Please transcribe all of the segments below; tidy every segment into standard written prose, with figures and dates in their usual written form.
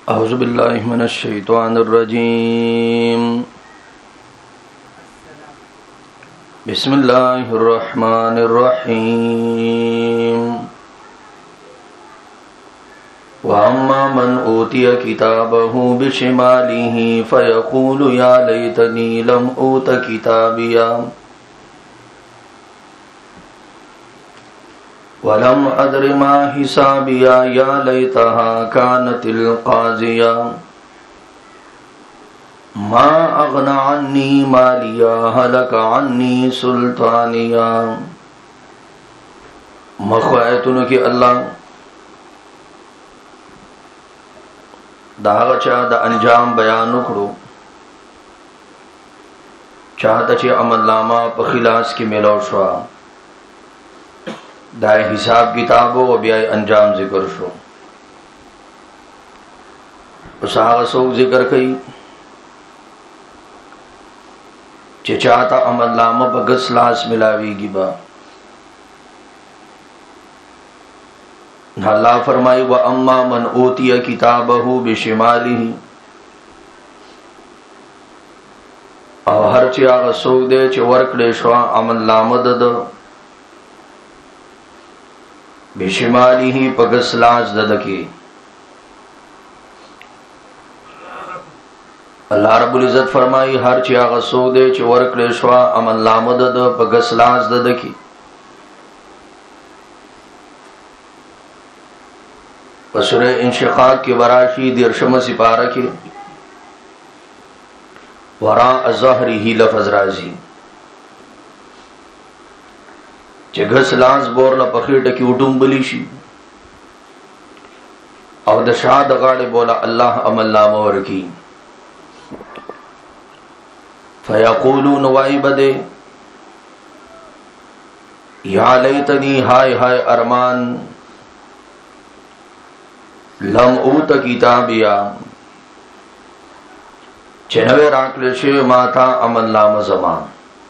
अऊज़ु बिल्लाहि मिनश शैतानिर रजीम। बिस्मिल्लाहिर रहमानिर रहीम। व अम्मा मन ऊतिय किताबहु बिशिमालिहि फयक़ूलु या लैतनी लम ऊत किताबिया वलम अद्रि मा हिसाबिया या लैतहा कानतिल क़ाज़िया मा अग़ना अन्नी मालिया हलक अन्नी सुल्तानिया। मख़वायतुन कि अल्लाह दाग चा द अंजाम बयान उकड़ो चाहता चे अमल नामा पखिलास की मिलो शवा दाए हिसाब किताबो व ब्याय अंजाम जिक्र शो उसाग सोग जिक्र कई चे चाहता अमल नामा बगसलास मिलावीगी बा। अल्लाह फरमाई व अम्मा मन ऊतिय किताबहु बिशिमालिहि और हर चियाग सोग दे चे वर्कड़े शवा अमल नामा दद बिशिमालिहि पगसलास ददकी। अल्लाह रब्बुल इज्जत फरमाई हर चियाग सोग दे चे वर्कड़े शवा अमल नामा दद पगसलास ददकी। सूरह इंशिक़ाक़ के वराशी दिरशम सिपारा के वरा अज़हरी लफ़ज़ राजी चे घसलास बोरला पखीट की उटुम्बली शी और दशाद गाड़े बोला अल्लाह अमल नामवर की फयक़ूलू नवाई बदे या लैतनी हाय हाय अरमान लम ऊत किताबिया चनवे राकले माता अमल नाम जमान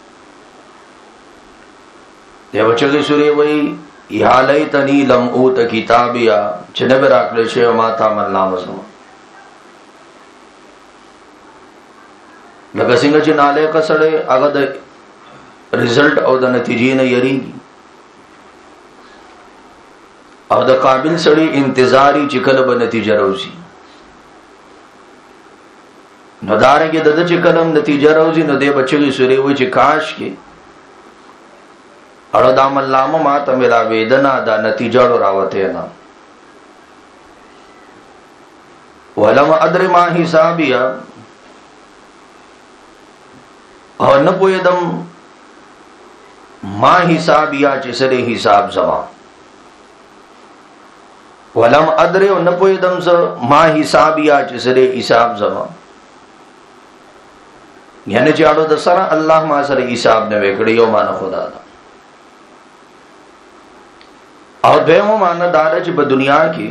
देवचगी सुरे वही या लैतनी लम ऊत किताबिया चनवे राकले माता अमल नाम जमान लगा सिंह ची नाले कसड़े अगद रिजल्ट और द नतीजे न यरीगी और द काबिल सड़ी इंतजारी चिकल ब नतीजा रोजी नदारे के दद चिकलम नतीजा रोजी न दे बच्चे की सुरे हुई चिकाश के अड़दामल नाम माता मेरा वेदना दा नतीजा रावते ना वलम अद्रि मा हिसाबिया और न पोयदम मा हिसाबिया चिसरे हिसाब जमा वलम अद्रे और न पोयदम स मा हिसाबिया चिसरे हिसाब जमा यानी चाड़ो दसरा अल्लाह मा सरे हिसाब ने वेकड़ियो माना खुदा दा और बेमो माना दादा च दुनिया की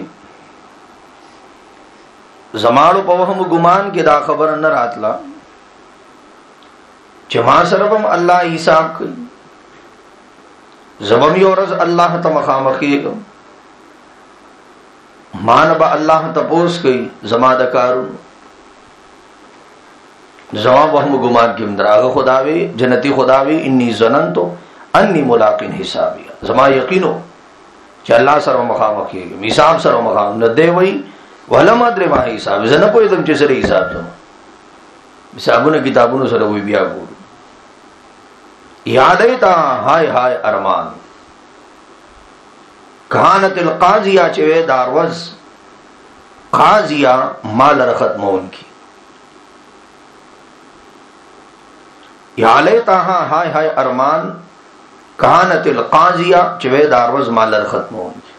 जमाड़ो पवहम गुमान के दा खबर न रातला जमा सरबम अल्लाह हिसाब की जबम योरज अल्लाह तमखामखी मानबा अल्लाह तपोस कई जमाद कारू जवाब वहम गुमान की मदराग खुदावे जनती खुदावे इन्नी जनन तो अन्नी मुलाकिन हिसाबिया जमा यकीनो कि अल्लाह सर मखामखी हिसाब सर मखाम न दे वही वलम अद्रे मा हिसाब जन को एकदम चिसरे हिसाब जमा हिसाबु ने किताबु सर वही बिया गुरु यादेता हाय हाय अरमान कानतिल क़ाज़िया चवे दारवज क़ाज़िया माल रखत मौन की यालेता हाय हाय अरमान कानतिल क़ाज़िया चवे दारवज माल रखत मौन की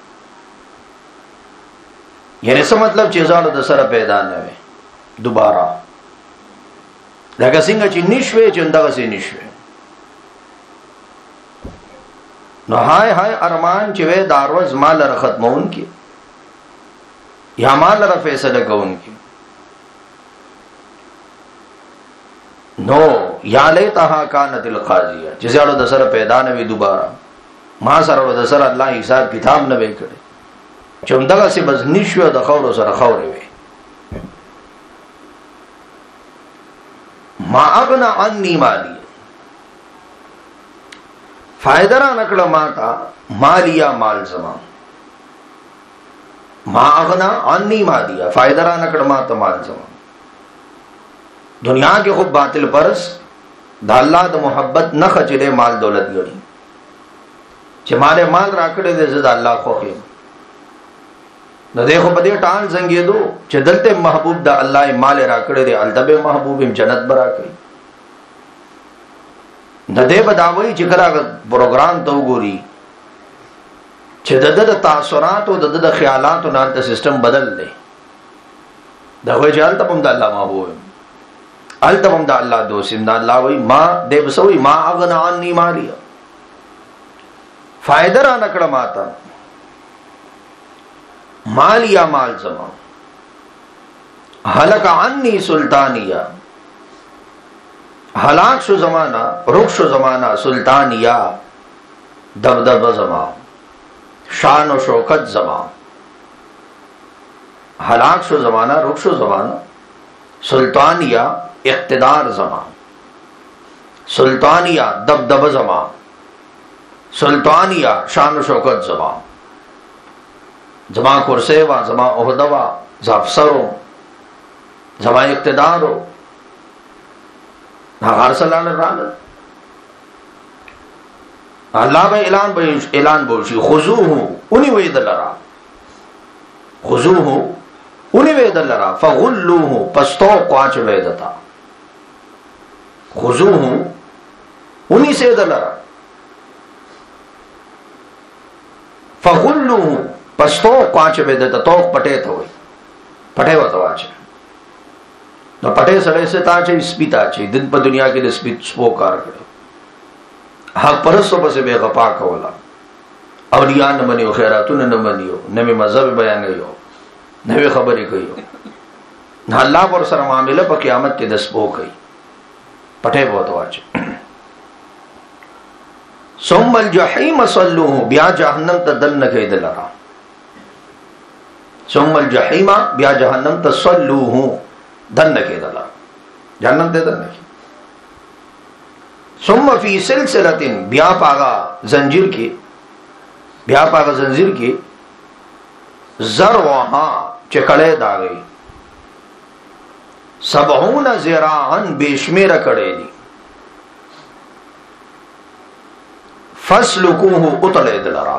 यानी से मतलब चीज़ाड़ दसरा पैदा नवे दोबारा लगा सिंह ची निश्वे चंदा से निश्वे न हाय हाय अरमान चिवे दारवज माल रखत मौन की या माल फैसले का उनकी नो या लेता कानतिल क़ाज़िया जिसे अड़ो दसरा पैदा नवे दोबारा मां सर अड़ो दसरा अल्लाह हिसाब किताब नवे करे चुमदगा से बस निश्व द खौर सर खौर वे मा अगना अन्नी मालिया, फायदा रा नकड़ माता मालिया माल जमा, मा अगना अन्नी मालिया, फायदा रा नकड़ माता माल जमा। दुनिया के खूब बातिल परस द अल्लाह द मोहब्बत न खचले माल दौलत गड़ी, चे मारे माल राकड़े दे ज़द अल्लाह खोखे न देखो पदे टाल जंगे दो चे दलते महबूब दा अल्लाह माल राकड़े दे अलतबे महबूब इम जन्नत बरा कई न दे बदावई चिकरा प्रोग्राम तो गोरी चे दद तासुरात और दद ख्यालात और नाल सिस्टम बदल दे दवे जे अलतबम दा अल्लाह महबूब अलतबम दा अल्लाह दोसिम दा अल्लाह वही मां दे बसोई मां अगना अन्नी मालिया, फायदा रा नकड़ माता मालिया माल जमा, हलक अन्नी सुल्तानिया, हलाक शो जमाना रुख जमाना सुल्तानिया, दबदब जमा शान व शौकत जमा, हलाक शो जमाना रुख जमाना सुल्तानिया इख्तिदार जमा, सुल्तानिया दबदब जमा, सुल्तानिया शान शौकत जमा, जमा कुर्सेवा जमा ओहदवा जाफसरो जमा इख्तिदारो अल्लाह भाई ऐलान बोशी खुजूहु उन्हीं वे दलरा, खुजूहु उन्हीं वे दलरा फगुल्लूहु पस्तो क्वाच वेदता, खुजूहु उन्हीं से दलरा फगुल्लूहु पस्तो क्वाच वेदता, तो पटे तो पटे वतवाच न पटे सड़े से ताचे स्पिता चे दिन पर दुनिया के लिए स्पित स्पोकार करे हाँ परसों बसे बेगपा कवला अवलिया न मनियो खैरातुन न मनियो न में मजहब बयान गयो न वे खबरें कहियो न अल्लाह पर सर मामले पर क़यामत के दस्पो कही पटे बहुत वाच सुम्मल जहीम सल्लूहु ब्या जहन्नम तदन्न के दलरा, सुम्मल जहीमा ब्या जहन्नम तसल्लूहु दन्न के दलरा, जहन्नम दे दन्न की सुम्म फी सिलसिलतिन ब्या पागा जंजीर की, ब्या पागा जंजीर की जर वहां चकड़े दागे सबहून ज़िराअन बेशमेर कड़ेली फस्लुकूहु उतले दलरा।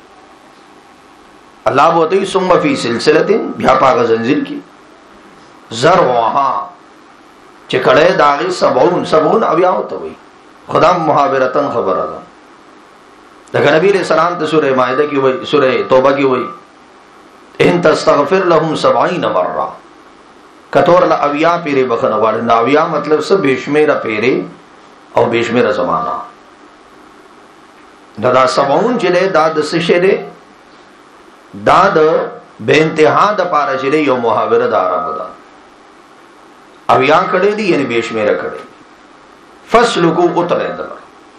अल्लाह बोते सुम्म फी सिलसिलतिन ब्या पागा जंजीर की जर वहां चकड़े दागे सबहून, सबहून अव्या होता हुई खुदा मुहाविरतन खबर अदा लेकिन नबी अलैहि सलाम तो सूरह माइदा की वही, सूरह तौबा की वही इन तस्तगफिर लहुम सबईन मर्रा कतोर ला अविया पेरे बखन वाले ना अविया मतलब सब बेशमेरा पेरे और बेशमेरा जमाना दादा सबऊन जिले दाद सिशेरे दाद बेइंतहा द पारा जिले यो मुहाविर दारा बदा अविया कड़े दी यानी बेशमेरा कड़े फस्लुकू उतरे दलर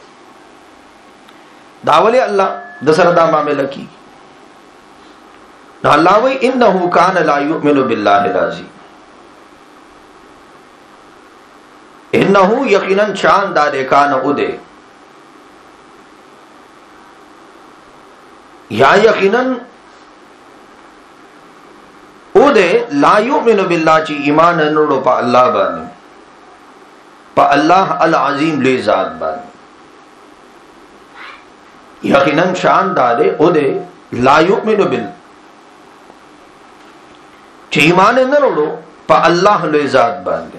दावले अल्लाह दसरदा मामला की अल्लाह वही इन्नहु कान ला युमिनु बिल्लाहिल अज़ीम, इन्नहु यकीनन शानदार कान उदे या यकीनन उदे ला युमिनु बिल्लाह ची ईमान नोड़ो पा अल्लाह बानी पा अल्लाह अल अज़ीम ले ज़ात बानी, यकीनन शानदार उदे ला युमिनु बिल्लाह ईमान न रोड़ो पा अल्लाह ले ज़ात बांधे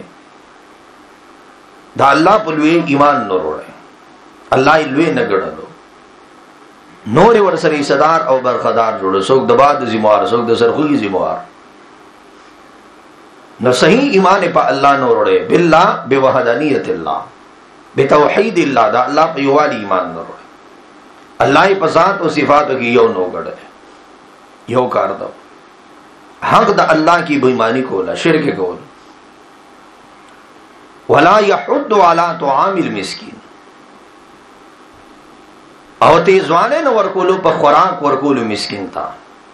दा अल्लाह पुलवे ईमान न रोड़े अल्लाह इलवे न गड़लो नोरे वरसरी सदार और बरखदार जोड़ो सोक दबाद जिम्मेवार सोक दसरखुई जिम्मेवार न सही ईमान पा अल्लाह न रोड़े बिल्लाह बेवहदानियतिल्लाह बेतौहीदिल्लाह दा अल्लाह पे वाली ईमान न रोड़े अल्लाह पे ज़ात और सिफात की यो नो गड़े यो कर दो हक द अल्लाह की बेईमानी को ला शिरक को वला यहुद्दु अला तुआमिल मिस्कीन और तेजवाने न वरकुलु पर खुराक वरकुलु मिस्किन था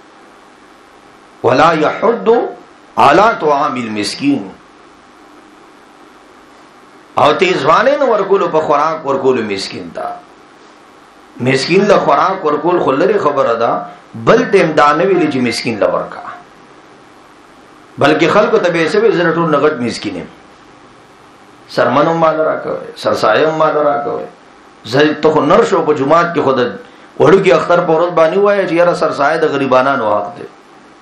वला यहुद्दु अला तुआमिल मिस्कीन او تیزوانه نو ورکول په خوراک ورکول مسکین تا مسکین له خوراک ورکول خلری خبره ده بل ټیم دانه ویل چې مسکین له ورکا بلکې خلکو ته به سبه زرټو نغټ مسکینه سرمنو مال راکوي سرسایم مال راکوي زه ته نر شو په جمعات کې خود وړو کې اختر په ورځ باندې وای چې یاره سرسایه د غریبانو حق دی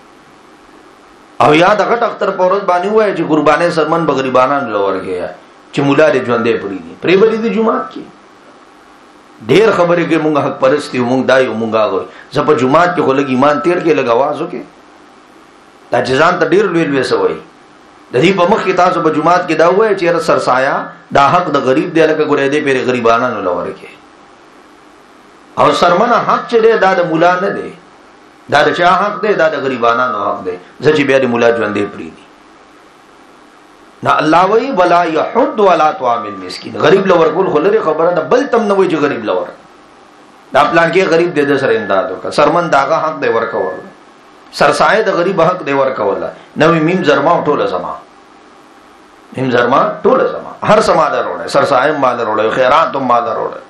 او یا د غټ اختر په ورځ باندې وای چې قربانې سرمن به غریبانو لورګي چې مولا دې ژوندې پړي دي پرې بلی دي جمعات کې ډېر خبرې کې مونږ حق پرستی مونږ دایو مونږ غوي زه په جمعات کې خلک ایمان تیر کې لګاوازو کې دا ځان ته ډېر لوی لوی سوي د دې په مخ کې تاسو په جمعات کې دا وای چې سرسایا دا حق د غریب دی لکه ګورې دې پیره غریبانو لورګي او سرمنه حق چې دی دا د مولا نه دی دا د چا حق دی دا د غریبانو حق دی زه چې بیا د مولا ژوندې پړي دي نا الله وی ولا يحد ولا طعام المسكين غریب لور کول خلری خبره ده بل تم نه وی چې غریب لور دا پلان کې غریب دې د سره امداد وکړه سرمن داغه حق دی ورکول سرسایه د غریب حق دی ورکول نوې میم زرما ټوله زما میم زرما ټوله زما هر سما دروړه سرسایه مال وروړه خیرات هم مال وروړه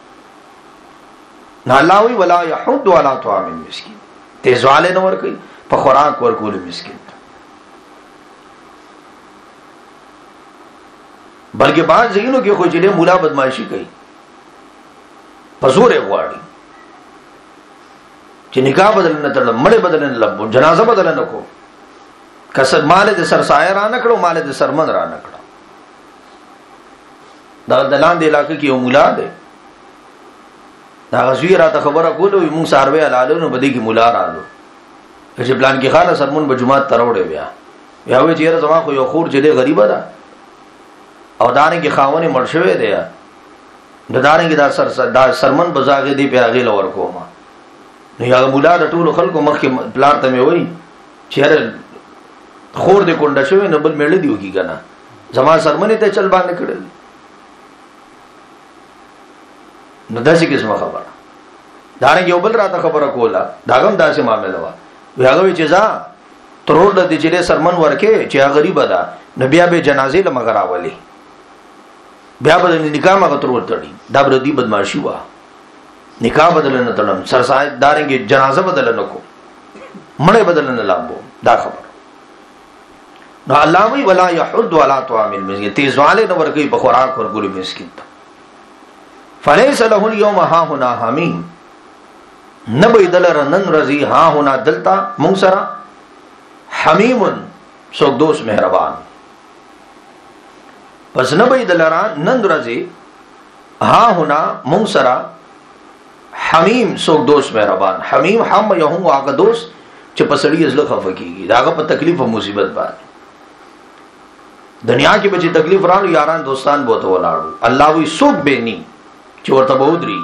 نا الله وی ولا يحد ولا طعام المسكين تیزواله نور کوي په خوراک ورکول مسکین بلکہ بعض ځینو کې خو چې مولا بدمعشي کوي پزور غواړي چې نکاح بدل نه تړل مړ بدل نه لب جنازه بدل نه کو کسب مال د سرسایه را نه کړو مال د سرمن را نه کړو دا دلان د علاقې کې یو مولا دی دا غزوی را ته خبره کوله موږ ساروي علالو نو بده کې مولا رالو چې پلان کې خاله سرمن په جمعه تروړې بیا وی چې زما خو یو خور چې دی غریبه ده او دانه کې خاونه مرشوي دی د دانه کې دا سرمن بزاغه دی پیاغه لور کوما نو یا مولا د ټولو خلکو مخ کې پلار ته مې وای چې خور دې کونډه شوی نه بل میړ دیو کی کنه زما سرمنه ته چل باندې کړل نو داسې قسمه خبره دانه یو بل راته خبره کوله داغم داسې معاملې وا هغه چې ځا ترور د دې چې سرمن ورکه چې غریب ده نبي به جنازې لمغراولي بیا بدل نکاح ما ترور تړي دا بردي بدمعشي وا نکاح بدل نه تړم سرسای دارنګ جنازه بدل نه کو مړې بدل نه لامبو دا خبر نو الله وی ولا يحد ولا طعام المسكين تیزواله نو ورکی په خوراک ورګول مسکین فليس له اليوم ها هنا حميم نبي دلر نن رضی ها هنا دلتا مونږ سره حمیم سوک دوست مهربان پس نبی دلران نند رضی ها هنا مونږ سره حمیم سوک دوست مهربان حمیم هم یهم هغه دوست چې پسړی ازله خفه کیږي داغه په تکلیف او مصیبت باندې دنیا کې به تکلیف راړو یاران دوستان بوته ولاړو الله وی سوک بینی چې ورته بودري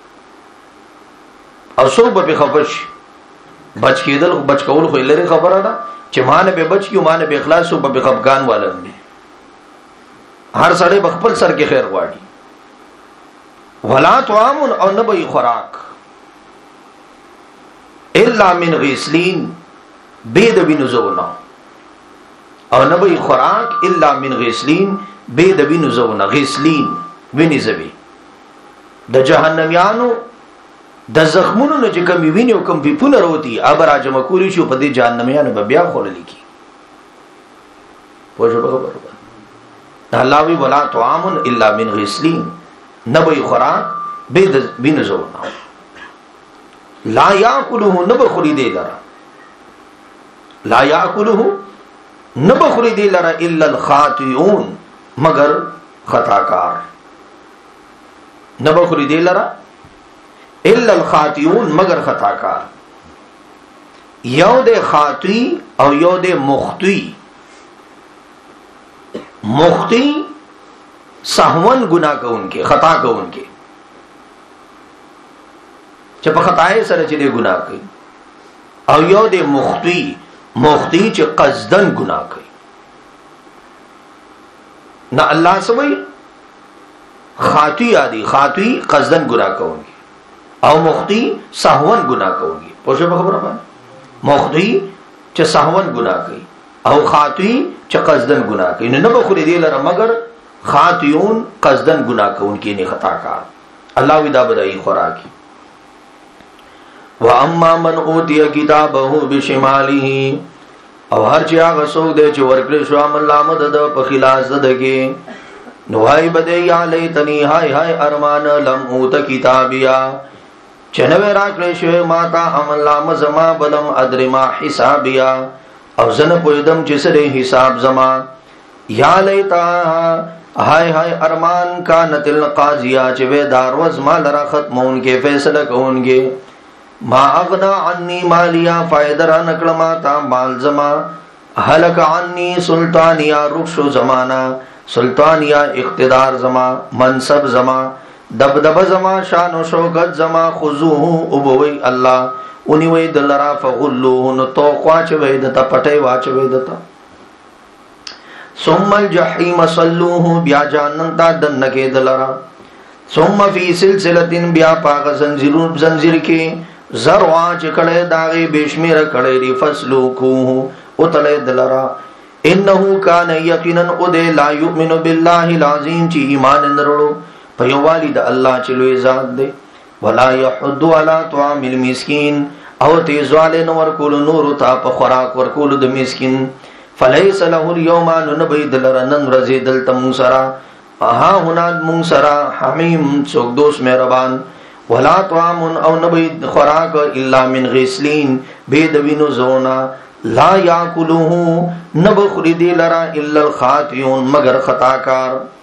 او سوک به خفش بچ کېدل بچ کول خو لري خبره ده چې مان به بچ کیو مان به اخلاص او به خفقان والم دي هر سړی بخپل سر کې خیر غواړي ولا طعام او نبي خوراک الا من غسلين بيد بنزونا او نبي خوراک الا من غسلين بيد بنزونا غسلين ونزبي د جهنميانو د زخمونو نه چې کوم ویني او کوم پیپونه وروتي ابر اجم کولی شو په دې جهنميانو به بیا خورل کی پوه شو خبره الله وی ولا طعام الا من غسلين نبي خوراک بنزونا لا یاکلوه نبخری دی لرا لا یاکلوه نبخری دی لرا الا الخاطئون مگر خطاکار نبخری دی لرا الا الخاطئون مگر خطاکار یو دے خاطی او یو دے مخطی مخطی سہون گناہ کون کے خطا کون کے چې په خطای سره چې دی ګناه کوي او یو دی مخطی چې قصدن ګناه کوي نه الله سوي خاطی ادي خاطی قصدن ګناه کوي او مخطی سهون ګناه کوي پوه شو خبره باندې مخطی چې سهون ګناه کوي او خاطی چې قصدن ګناه کوي نه به خوري دی لره مگر خاطئون قصدن گناہ کونکي نه خطا کار. الله ودا بدای خوراکی. واما من اوتی کتابه بشماله، او هر چې هغه څوک دی چې ورکړل شو عمل نامه د په خلاص دغه نو هاي بده یا لیتنی هاي هاي ارمان لم اوت کتابیا، چنوې راکړې شو ماتا عمل نامه زما بلم ادرما حسابیا، او زنه پویدم چې سره حساب زما. یا لیتا هاي هاي ارمان کانت القاضیہ، چې وې داروز ما لرا ختمون کې فیصله کوونګي. ما اغنا عني مالیا، فائدہ را نکړه ما تا مال زما. هلك عني سلطانیا، رخص زمانہ سلطانیا، اقتدار زما، منصب زما، دبدبه زما، شان و شوکت زما. خذوه ابوي الله اونی وې دلرا فغلوه، نو تو خواچوي دته پټي واچوي دته. ثم الجحیم صلوه، بیا جهنم تا دنګه دلرا. ثم فی سلسله، بیا پاغ زنجیر کې زروا چکڑے داغی بیشمیر کڑے دی فصلو کوہ اتلے دلرا. انہو کان یقیناً ادے لا یؤمن باللہ العظیم، چی ایمان اندرڑو پیوالی دا اللہ چلوی ذات دے. ولا یحد علی طعام المسکین، او تیزوالے نور کول نور تا پا خوراک ورکول دا مسکین. فلیس له اليوم، ننبی دلرا نن رزی دلتا منسرا، ہا ہناد منسرا حمیم سوک دوست مہربان. ولا طعام، او نبی خوراک الا من غسلین، بید وینو زونا. لا یاکلوه، نبخری دی لرا الا الخاطئون، مگر خطاکار.